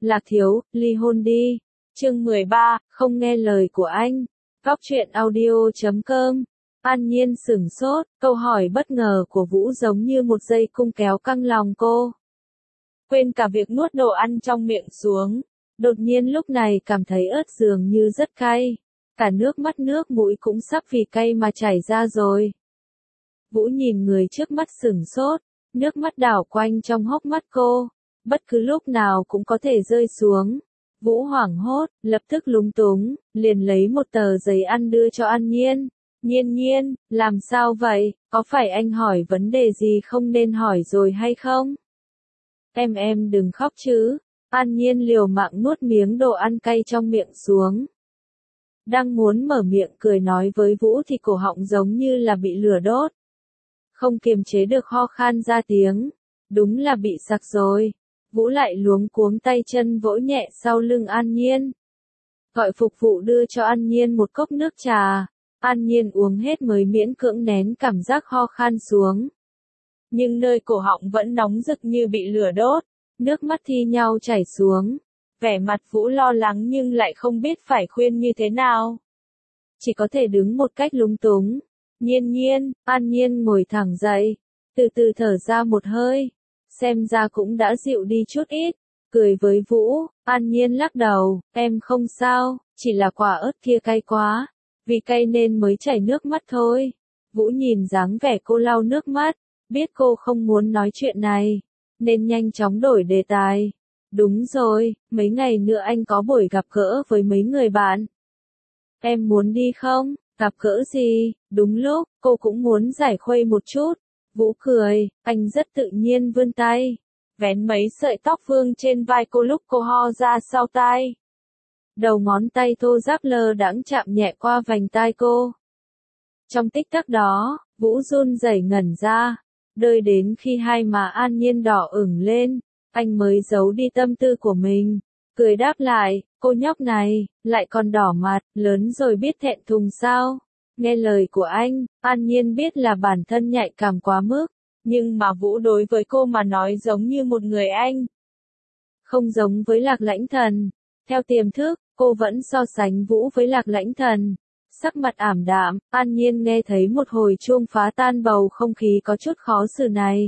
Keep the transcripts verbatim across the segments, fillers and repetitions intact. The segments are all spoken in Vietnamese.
Lạc thiếu, ly hôn đi. Chương mười ba, không nghe lời của anh. Góc truyện audio chấm com. An Nhiên sửng sốt, câu hỏi bất ngờ của Vũ giống như một dây cung kéo căng lòng cô. Quên cả việc nuốt đồ ăn trong miệng xuống. Đột nhiên lúc này cảm thấy ớt dường như rất cay. Cả nước mắt nước mũi cũng sắp vì cay mà chảy ra rồi. Vũ nhìn người trước mắt sửng sốt, nước mắt đảo quanh trong hốc mắt cô. Bất cứ lúc nào cũng có thể rơi xuống. Vũ hoảng hốt, lập tức lúng túng, liền lấy một tờ giấy ăn đưa cho An Nhiên. Nhiên Nhiên, làm sao vậy, có phải anh hỏi vấn đề gì không nên hỏi rồi hay không? Em em đừng khóc chứ. An Nhiên liều mạng nuốt miếng đồ ăn cay trong miệng xuống. Đang muốn mở miệng cười nói với Vũ thì cổ họng giống như là bị lửa đốt. Không kiềm chế được ho khan ra tiếng. Đúng là bị sặc rồi. Vũ lại luống cuống tay chân vỗ nhẹ sau lưng An Nhiên. Gọi phục vụ đưa cho An Nhiên một cốc nước trà. An Nhiên uống hết mới miễn cưỡng nén cảm giác ho khan xuống. Nhưng nơi cổ họng vẫn nóng rực như bị lửa đốt. Nước mắt thi nhau chảy xuống. Vẻ mặt Vũ lo lắng nhưng lại không biết phải khuyên như thế nào. Chỉ có thể đứng một cách lúng túng. Nhiên Nhiên, An Nhiên ngồi thẳng dậy. Từ từ thở ra một hơi. Xem ra cũng đã dịu đi chút ít. Cười với Vũ, An Nhiên lắc đầu, em không sao, chỉ là quả ớt kia cay quá. Vì cay nên mới chảy nước mắt thôi. Vũ nhìn dáng vẻ cô lau nước mắt. Biết cô không muốn nói chuyện này. Nên nhanh chóng đổi đề tài. Đúng rồi, mấy ngày nữa anh có buổi gặp gỡ với mấy người bạn. Em muốn đi không? Gặp gỡ gì? Đúng lúc, cô cũng muốn giải khuây một chút. Vũ cười, anh rất tự nhiên vươn tay. Vén mấy sợi tóc vương trên vai cô lúc cô ho ra sau tai. Đầu ngón tay thô ráp lơ đãng chạm nhẹ qua vành tai cô. Trong tích tắc đó, Vũ run rẩy ngẩn ra. Đợi đến khi hai má An Nhiên đỏ ửng lên, anh mới giấu đi tâm tư của mình. Cười đáp lại, cô nhóc này, lại còn đỏ mặt, lớn rồi biết thẹn thùng sao? Nghe lời của anh, An Nhiên biết là bản thân nhạy cảm quá mức, nhưng mà Vũ đối với cô mà nói giống như một người anh. Không giống với Lạc Lãnh Thần. Theo tiềm thức, cô vẫn so sánh Vũ với Lạc Lãnh Thần. Sắc mặt ảm đạm, An Nhiên nghe thấy một hồi chuông phá tan bầu không khí có chút khó xử này.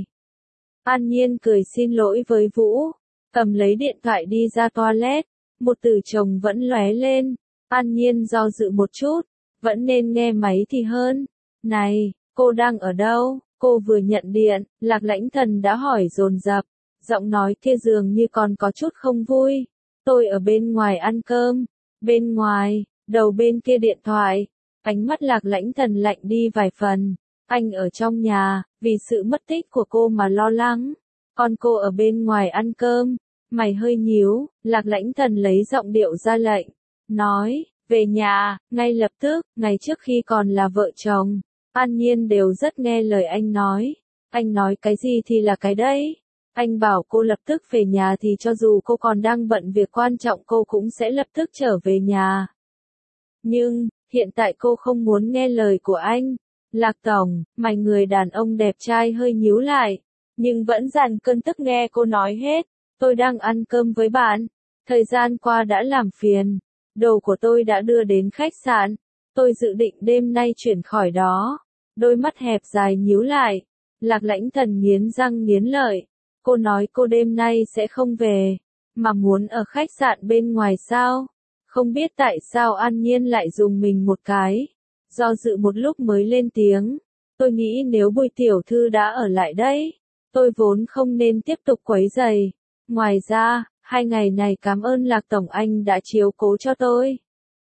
An Nhiên cười xin lỗi với Vũ, cầm lấy điện thoại đi ra toilet, một từ chồng vẫn lóe lên. An Nhiên do dự một chút, vẫn nên nghe máy thì hơn. Này, cô đang ở đâu? Cô vừa nhận điện, Lạc Lãnh Thần đã hỏi dồn dập, giọng nói kia dường như còn có chút không vui. Tôi ở bên ngoài ăn cơm. Bên ngoài, đầu bên kia điện thoại, ánh mắt Lạc Lãnh Thần lạnh đi vài phần. Anh ở trong nhà, vì sự mất tích của cô mà lo lắng. Còn cô ở bên ngoài ăn cơm. Mày hơi nhíu, Lạc Lãnh Thần lấy giọng điệu ra lệnh. Nói, về nhà, ngay lập tức, ngày trước khi còn là vợ chồng. An Nhiên đều rất nghe lời anh nói. Anh nói cái gì thì là cái đấy. Anh bảo cô lập tức về nhà thì cho dù cô còn đang bận việc quan trọng cô cũng sẽ lập tức trở về nhà. Nhưng, hiện tại cô không muốn nghe lời của anh. Lạc Tổng, mày người đàn ông đẹp trai hơi nhíu lại, nhưng vẫn dằn cơn tức nghe cô nói hết. Tôi đang ăn cơm với bạn. Thời gian qua đã làm phiền. Đồ của tôi đã đưa đến khách sạn. Tôi dự định đêm nay chuyển khỏi đó. Đôi mắt hẹp dài nhíu lại. Lạc Lãnh Thần nghiến răng nghiến lợi. Cô nói cô đêm nay sẽ không về, mà muốn ở khách sạn bên ngoài sao? Không biết tại sao An Nhiên lại dùng mình một cái. Do dự một lúc mới lên tiếng. Tôi nghĩ nếu Bùi tiểu thư đã ở lại đây, tôi vốn không nên tiếp tục quấy rầy. Ngoài ra, hai ngày này cảm ơn Lạc Tổng anh đã chiếu cố cho tôi.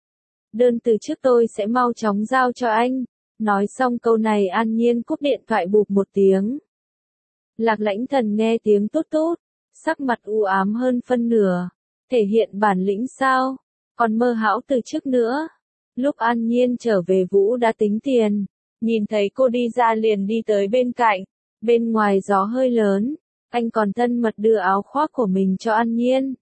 Đơn từ trước tôi sẽ mau chóng giao cho anh. Nói xong câu này An Nhiên cúp điện thoại bụp một tiếng. Lạc Lãnh Thần nghe tiếng tút tút, sắc mặt u ám hơn phân nửa. Thể hiện bản lĩnh sao? Còn mơ hão từ trước nữa. Lúc An Nhiên trở về Vũ đã tính tiền. Nhìn thấy cô đi ra liền đi tới bên cạnh. Bên ngoài gió hơi lớn. Anh còn thân mật đưa áo khoác của mình cho An Nhiên.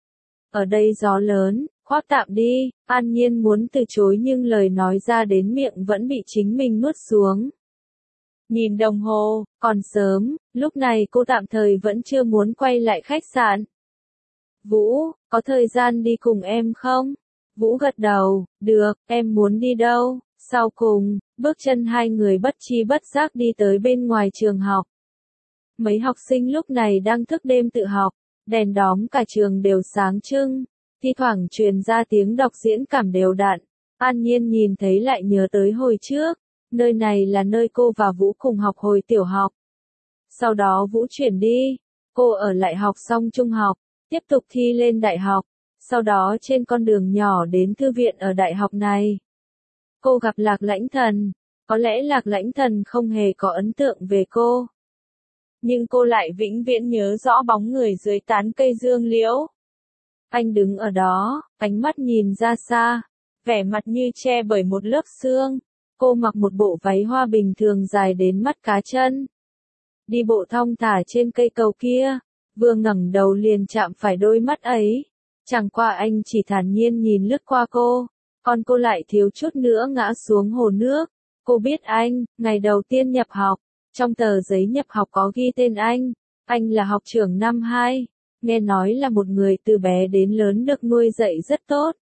Ở đây gió lớn, khoác tạm đi. An Nhiên muốn từ chối nhưng lời nói ra đến miệng vẫn bị chính mình nuốt xuống. Nhìn đồng hồ, còn sớm, lúc này cô tạm thời vẫn chưa muốn quay lại khách sạn. Vũ, có thời gian đi cùng em không? Vũ gật đầu, được, em muốn đi đâu? Sau cùng, bước chân hai người bất chi bất giác đi tới bên ngoài trường học. Mấy học sinh lúc này đang thức đêm tự học, đèn đóm cả trường đều sáng trưng, thi thoảng truyền ra tiếng đọc diễn cảm đều đặn. An Nhiên nhìn thấy lại nhớ tới hồi trước, nơi này là nơi cô và Vũ cùng học hồi tiểu học. Sau đó Vũ chuyển đi, cô ở lại học xong trung học, tiếp tục thi lên đại học, sau đó trên con đường nhỏ đến thư viện ở đại học này. Cô gặp Lạc Lãnh Thần, có lẽ Lạc Lãnh Thần không hề có ấn tượng về cô. Nhưng cô lại vĩnh viễn nhớ rõ bóng người dưới tán cây dương liễu. Anh đứng ở đó, ánh mắt nhìn ra xa, vẻ mặt như che bởi một lớp sương. Cô mặc một bộ váy hoa bình thường dài đến mắt cá chân. Đi bộ thong thả trên cây cầu kia, vừa ngẩng đầu liền chạm phải đôi mắt ấy. Chẳng qua anh chỉ thản nhiên nhìn lướt qua cô, còn cô lại thiếu chút nữa ngã xuống hồ nước. Cô biết anh, ngày đầu tiên nhập học, trong tờ giấy nhập học có ghi tên anh. Anh là học trưởng năm hai, nghe nói là một người từ bé đến lớn được nuôi dạy rất tốt.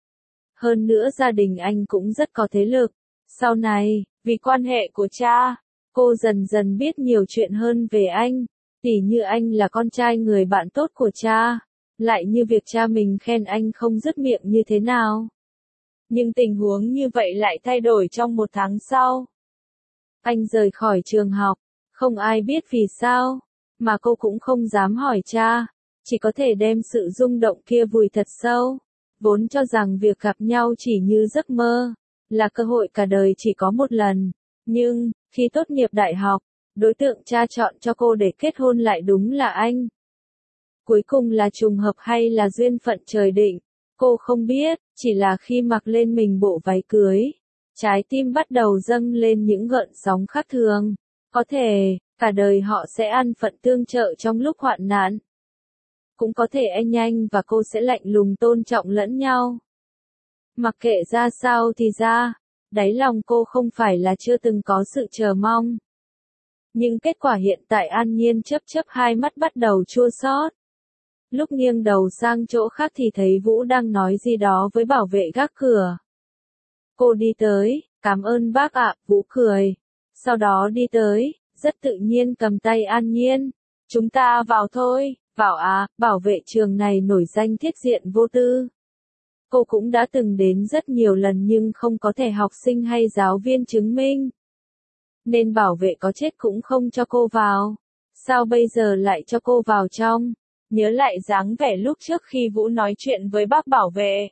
Hơn nữa gia đình anh cũng rất có thế lực. Sau này, vì quan hệ của cha, cô dần dần biết nhiều chuyện hơn về anh. Tỉ như anh là con trai người bạn tốt của cha, lại như việc cha mình khen anh không dứt miệng như thế nào. Nhưng tình huống như vậy lại thay đổi trong một tháng sau. Anh rời khỏi trường học, không ai biết vì sao, mà cô cũng không dám hỏi cha, chỉ có thể đem sự rung động kia vùi thật sâu. Vốn cho rằng việc gặp nhau chỉ như giấc mơ, là cơ hội cả đời chỉ có một lần. Nhưng, khi tốt nghiệp đại học, đối tượng cha chọn cho cô để kết hôn lại đúng là anh. Cuối cùng là trùng hợp hay là duyên phận trời định, cô không biết, chỉ là khi mặc lên mình bộ váy cưới, trái tim bắt đầu dâng lên những gợn sóng khác thường. Có thể, cả đời họ sẽ ăn phận tương trợ trong lúc hoạn nạn. Cũng có thể anh anh và cô sẽ lạnh lùng tôn trọng lẫn nhau. Mặc kệ ra sao thì ra, đáy lòng cô không phải là chưa từng có sự chờ mong. Nhưng kết quả hiện tại An Nhiên chớp chớp hai mắt bắt đầu chua xót. Lúc nghiêng đầu sang chỗ khác thì thấy Vũ đang nói gì đó với bảo vệ gác cửa. Cô đi tới, cảm ơn bác ạ, Vũ cười. Sau đó đi tới, rất tự nhiên cầm tay An Nhiên. Chúng ta vào thôi, vào à, bảo vệ trường này nổi danh thiết diện vô tư. Cô cũng đã từng đến rất nhiều lần nhưng không có thể học sinh hay giáo viên chứng minh. Nên bảo vệ có chết cũng không cho cô vào. Sao bây giờ lại cho cô vào trong? Nhớ lại dáng vẻ lúc trước khi Vũ nói chuyện với bác bảo vệ.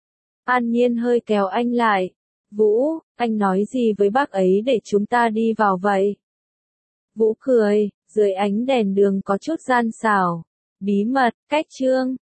An Nhiên hơi kéo anh lại. Vũ, anh nói gì với bác ấy để chúng ta đi vào vậy? Vũ cười, dưới ánh đèn đường có chút gian xảo. Bí mật, cách trương.